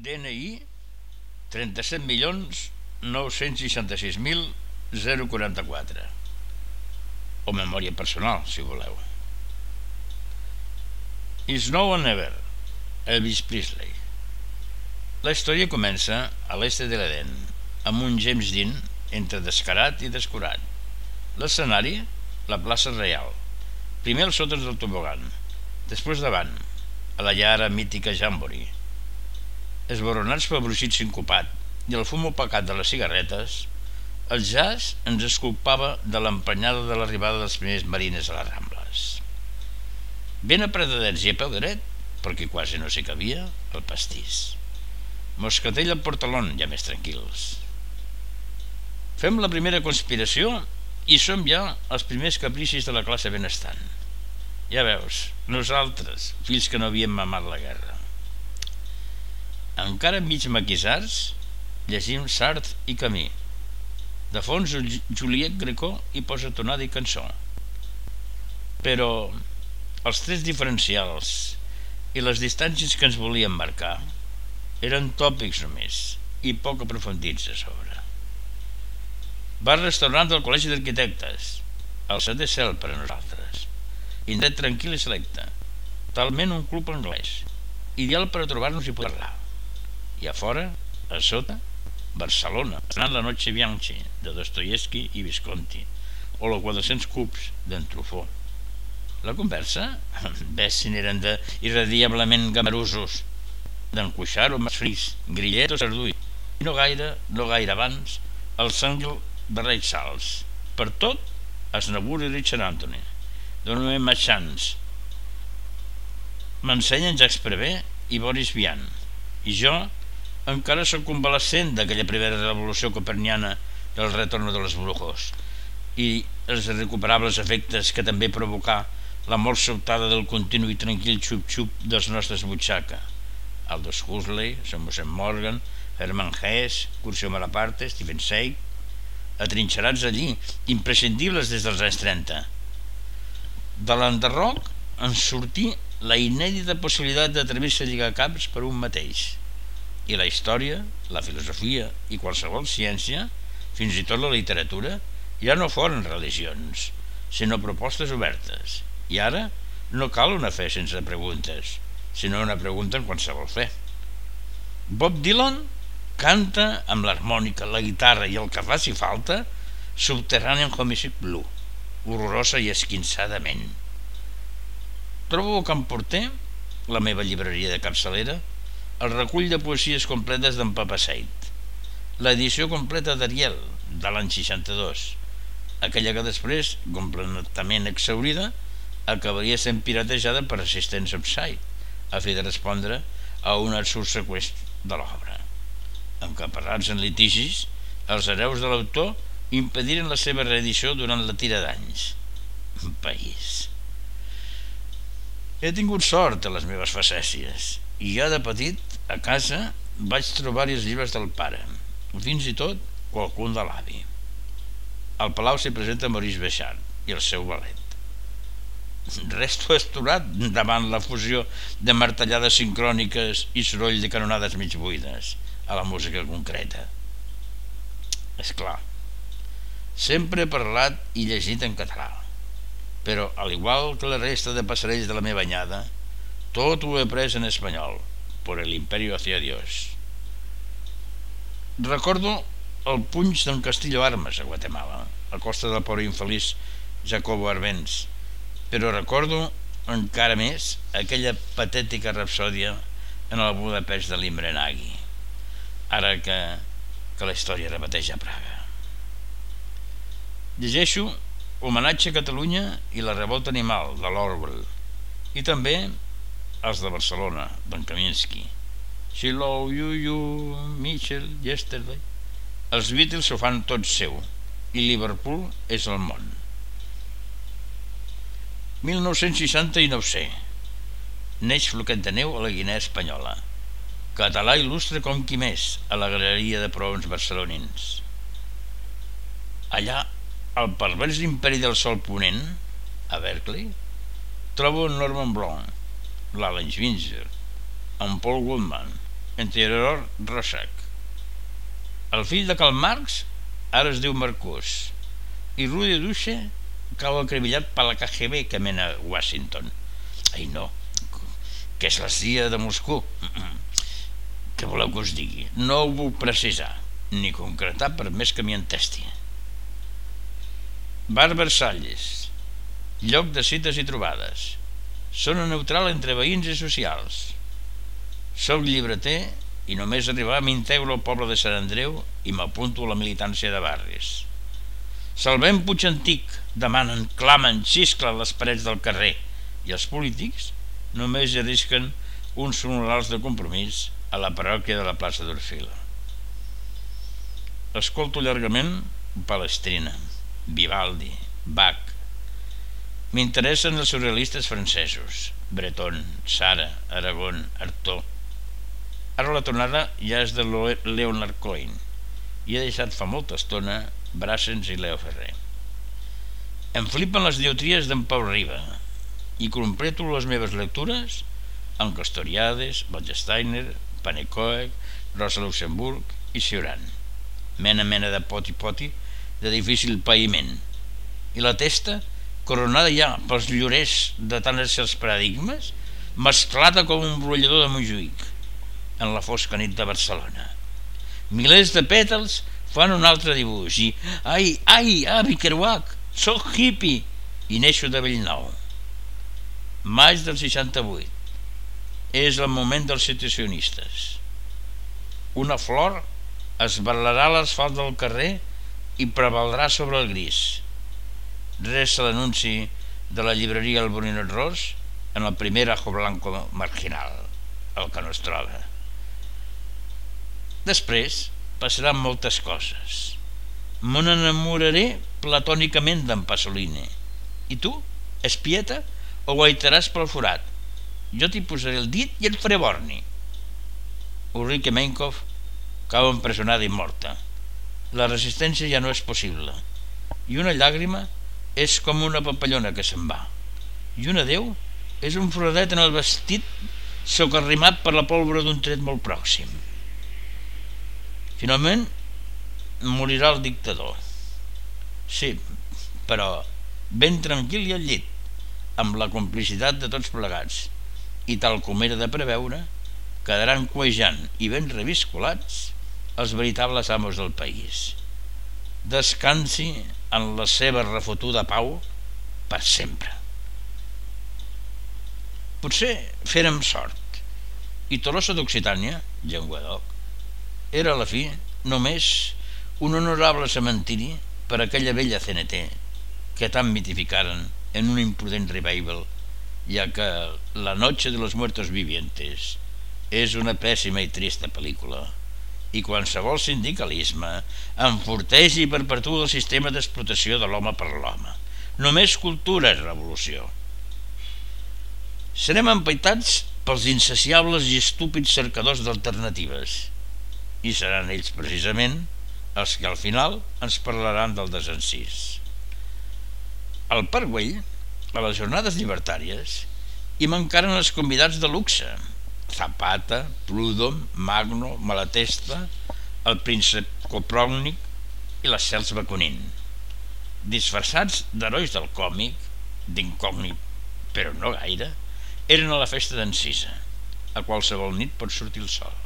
DNI 37.966.044, o memòria personal, si voleu. Is Now or Never, Elvis Presley. La història comença a l'est de l'Eden, amb un James Dean entre descarat i descurat. L'escenari, la plaça Reial. Primer als sòtons del tobogan, després davant, a la llara mítica Jamboree. Esborronats pel bruixit sincopat i el fum opacat de les cigarretes, el jazz ens esculpava de l'emprenyada de l'arribada dels primers marines a les Rambles. Ben apretadets i a peu dret, perquè quasi no s'hi cabia, el pastís. Moscatell al portalón, ja més tranquils. Fem la primera conspiració i som ja els primers capricis de la classe benestant. Ja veus, nosaltres, fills que no havíem mamat la guerra. Encara mig maquisars, llegim Sartre i Camus. De fons, Juliet Greco hi posa tonada i cançó. Però els trets diferencials i les distàncies que ens volien marcar eren tòpics només i poc aprofundits a sobre. Bar-restaurant del Col·legi d'Arquitectes, el setè cel per a nosaltres. Indret tranquil i selecte, talment un club anglès, ideal per a trobar-nos i parlar. I a fora, a sota, Barcelona, anant la Noche Bianchi de Dostoievski i Visconti, o la 400 cubs d'en Truffaut. La conversa, ves si n'eren irradiablement gamarusos, d'en Cuixart o Masfris, Grillet o Sardull, i no gaire abans, el Sangl de Ray Charles. Per tot, Aznavour i Richard Anthony. Donne ma chance. M'ensenyen Jacques Prévert i Boris Vian. I jo encara sóc convalescent d'aquella primera revolució coperniana del retorno de los brujos i els irrecuperables efectes que també provocà la mort sobtada del continu i tranquil xup-xup dels nostres butxaca. Aldous Huxley, Samuel Morgan, Hermann Hesse, Curcio Malaparte, Stephen Zweig, atrinxerats allí, imprescindibles des dels anys 30. De l'enderroc en sortí la inèdita possibilitat d'atrevir-se a lligar caps per un mateix. I la història, la filosofia i qualsevol ciència, fins i tot la literatura, ja no foren religions, sinó propostes obertes. I ara no cal una fe sense preguntes, sinó una pregunta en qualsevol fe. Bob Dylan canta amb l'harmònica, la guitarra i el que faci falta Subterranean Homicide Blue, horrorosa i esquinçadament. Trobo a Can Porter, la meva llibreria de capçalera, el recull de poesies completes d'en Papa Seid, l'edició completa d'Ariel de l'any 62, aquella que després, completament exhaurida, acabaria sent piratejada per Assistance Upside, a fi de respondre a un absurd seqüest de l'obra. Encaparrats en litigis, els hereus de l'autor impediren la seva reedició durant la tira d'anys. País. He tingut sort a les meves facècies i ja de petit, a casa, vaig trobar-hi els llibres del pare, fins i tot qualcun de l'avi. Al palau s'hi presenta Maurice Béchard i el seu ballet. Resto esturat davant la fusió de martellades sincròniques i soroll de canonades mig buides a la música concreta. És clar, sempre he parlat i llegit en català, però al igual que la resta de passarells de la meva anyada, tot ho he après en espanyol, por el imperio hacia Dios. Recordo el punx d'en Castillo Armas a Guatemala, a costa del pobre infeliç Jacobo Arbenz, però recordo encara més aquella patètica rapsòdia en el Budapest de l'Imre Nagy, ara que la història repeteix a Praga. Llegeixo Homenatge a Catalunya i la revolta animal de l'Orwell, i també els de Barcelona d'en Kaminsky, She Love You, Mitchell, Yesterday. Els Beatles ho fan tot seu i Liverpool és el món. 1969. Neix Floquet de Neu a la Guinea Espanyola. Català il·lustre com qui més a la galeria de prohoms barcelonins. Allà, al pervers imperi del sol ponent, a Berkeley, trobo en Norman Blanc, l'Allen Schweitzer, en Paul Goodman, en Theodor Roosevelt. El fill de Karl Marx ara es diu Marcus, i Rudi Dutschke cau acribillat per la KGB que mena a Washington. Ai no, que és la CIA de Moscou. Què voleu que us digui? No ho vull precisar ni concretar per més que m'hi entesti. Bar Versalles, lloc de cites i trobades. Zona neutral entre veïns i socials. Soc llibreter i només arribar m'integro al poble de Sant Andreu i m'apunto a la militància de barris. Salvem Puig Antic, demanen, clamen, xisclen les parets del carrer, i els polítics només arrisquen uns funerals de compromís a la parròquia de la plaça d'Orfila. Escolto llargament Palestrina, Vivaldi, Bach. M'interessen els surrealistes francesos, Breton, Sara, Aragon, Artaud. Ara la tornada ja és de Leonard Cohen i he deixat fa molta estona Brassens i Leo Ferrer. Em flipen les diotries d'en Pau Riba i completo les meves lectures amb Castoriades, Waldsteiner, Panekoek, Rosa Luxemburg i Cioran. Mena de poti-poti de difícil païment. I la testa, coronada ja pels llorers de tant els paradigmes, mesclada com un brollador de Montjuïc en la fosca nit de Barcelona. Milers de pètals fan un altre dibuix i ai, avi Kerouac, soc hippie i neixo de Bellnou. Maig del 68. És el moment dels situacionistes. Una flor es ballarà a l'asfalt del carrer i prevaldrà sobre el gris. Res a l'anunci de la llibreria El Borinot Ros en el primer ajo blanco marginal, el que no es troba. Després passaran moltes coses. Me n'enamoraré platònicament d'en Pasolini. I tu, espieta, o guaitaràs pel forat? Jo t'hi posaré el dit i el faré borni. Ulrike Meinhof cau empresonada i morta. La resistència ja no és possible. I una llàgrima és com una papallona que se'n va. I un adeu és un floredet en el vestit socarrimat per la pólvora d'un tret molt pròxim. Finalment morirà el dictador. Sí, però ben tranquil i al llit, amb la complicitat de tots plegats, i tal com era de preveure, quedaran cuejant i ben reviscolats els veritables amos del país. Descansi en la seva refotuda pau per sempre. Potser férem sort i Tolosa d'Occitània, Llenguadoc, era a la fi només un honorable cementiri per a aquella vella CNT que tant mitificaren en un imprudent revival, ja que La noche de los muertos vivientes és una pèssima i trista pel·lícula i qualsevol sindicalisme enforteix i perpetua el sistema d'explotació de l'home per l'home. Només cultura és revolució. Serem empaitats pels insaciables i estúpids cercadors d'alternatives i seran ells precisament els que al final ens parlaran del desencís. Al Parc Güell, a les jornades llibertàries, hi mancaren els convidats de luxe: Zapata, Prudhomme, Magno, Malatesta, el príncep Kopròvnik i la Cels Bakunin, disfressats d'herois del còmic, d'incògnit però no gaire, eren a la festa d'Encisa. A qualsevol nit pot sortir el sol.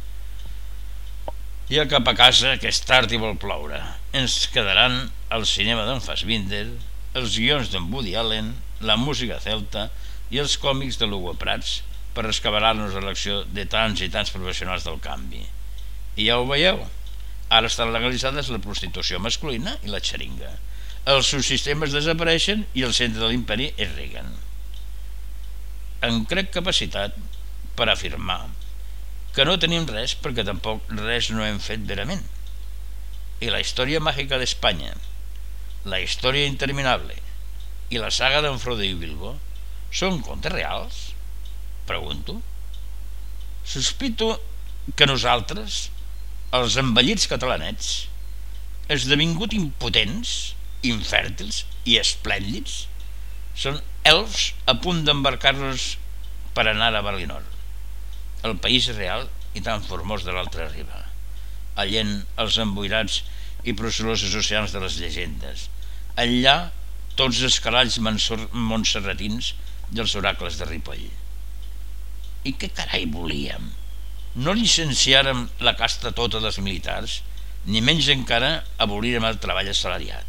Ja cap a casa, que és tard i vol ploure, ens quedaran el cinema d'en Fassbinder, els guions d'en Woody Allen, la música celta i els còmics de l'Hugo Prats per rescabalar-nos a l'acció de tants i tants professionals del canvi. I ja ho veieu, ara estan legalitzades la prostitució masculina i la xeringa. Els subsistemes desapareixen i el centre de l'imperi és Reagan. Em crec capacitat per afirmar que no tenim res perquè tampoc res no hem fet verament. I la història màgica d'Espanya, la història interminable i la saga d'en Frodo i Bilbo són contes reals? Pregunto. Sospito que nosaltres, els envellits catalanets, esdevingut impotents, infèrtils i esplèndids, són elfs a punt d'embarcar-nos per anar a Valinor, el país real i tan formós de l'altra riba, allent els emboirats i procel·losos oceans de les llegendes, enllà tots els calalls montserratins i els oracles de Ripoll. I què carai volíem? No llicenciàrem la casta tota dels militars, ni menys encara abolírem el treball assalariat.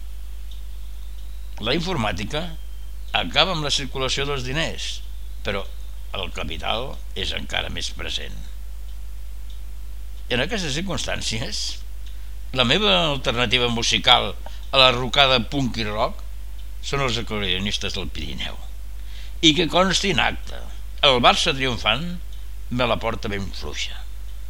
La informàtica acaba amb la circulació dels diners, però el capital és encara més present. En aquestes circumstàncies, la meva alternativa musical a la rocada punk i rock són els acordeonistes del Pirineu. I que consti en acte, el Barça triomfant me la porta ben fluixa.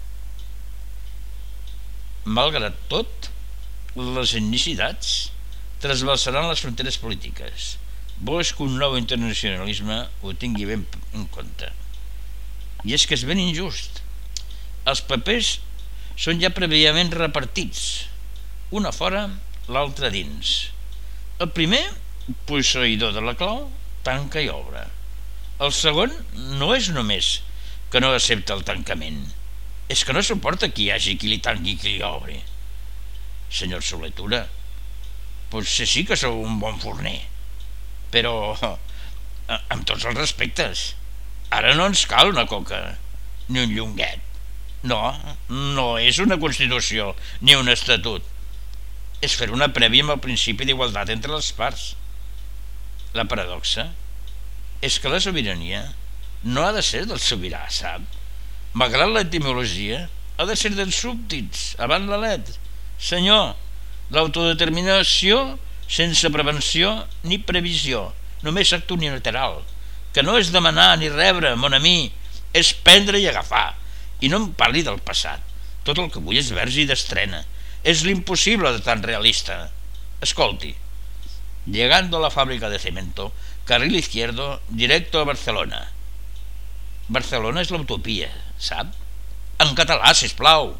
Malgrat tot, les etnicitats trasbalsaran les fronteres polítiques. Bo és que un nou internacionalisme ho tingui ben en compte. I és que és ben injust. Els papers són ja prèviament repartits, un a fora, l'altre dins. El primer, posseïdor de la clau, tanca i obre. El segon no és només que no accepta el tancament, és que no suporta que hi hagi qui li tanqui i qui li obri. Senyor Soletura, potser sí que sou un bon forner, però amb tots els respectes, ara no ens cal una coca ni un llonguet. No és una Constitució ni un estatut, és fer una prèvia amb el principi d'igualtat entre les parts. La paradoxa és que la sobirania no ha de ser del sobirà, sap? Malgrat l'etimologia, ha de ser dels súbdits, abans la let. Senyor, l'autodeterminació sense prevenció ni previsió, només acte unilateral, que no és demanar ni rebre, mon ami, és prendre i agafar. I no em parli del passat, tot el que vull és verge i d'estrena, és l'impossible de tan realista. Escolti, llegando a la fábrica de cemento, carril izquierdo, directo a Barcelona. Barcelona és l'utopia, sap? En català, sisplau.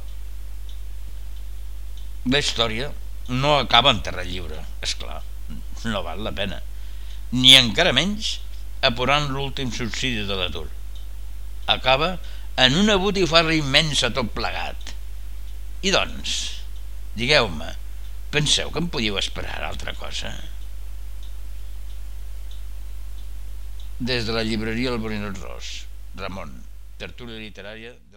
La història no acaba en terra lliure, esclar, no val la pena, ni encara menys apurant l'últim subsidi de l'atur. Acaba en una botifarra immensa tot plegat. I doncs, digueu-me, penseu que em podíeu esperar altra cosa? Des de la llibreria El Borinot Ros, Ramon, tertúlia literària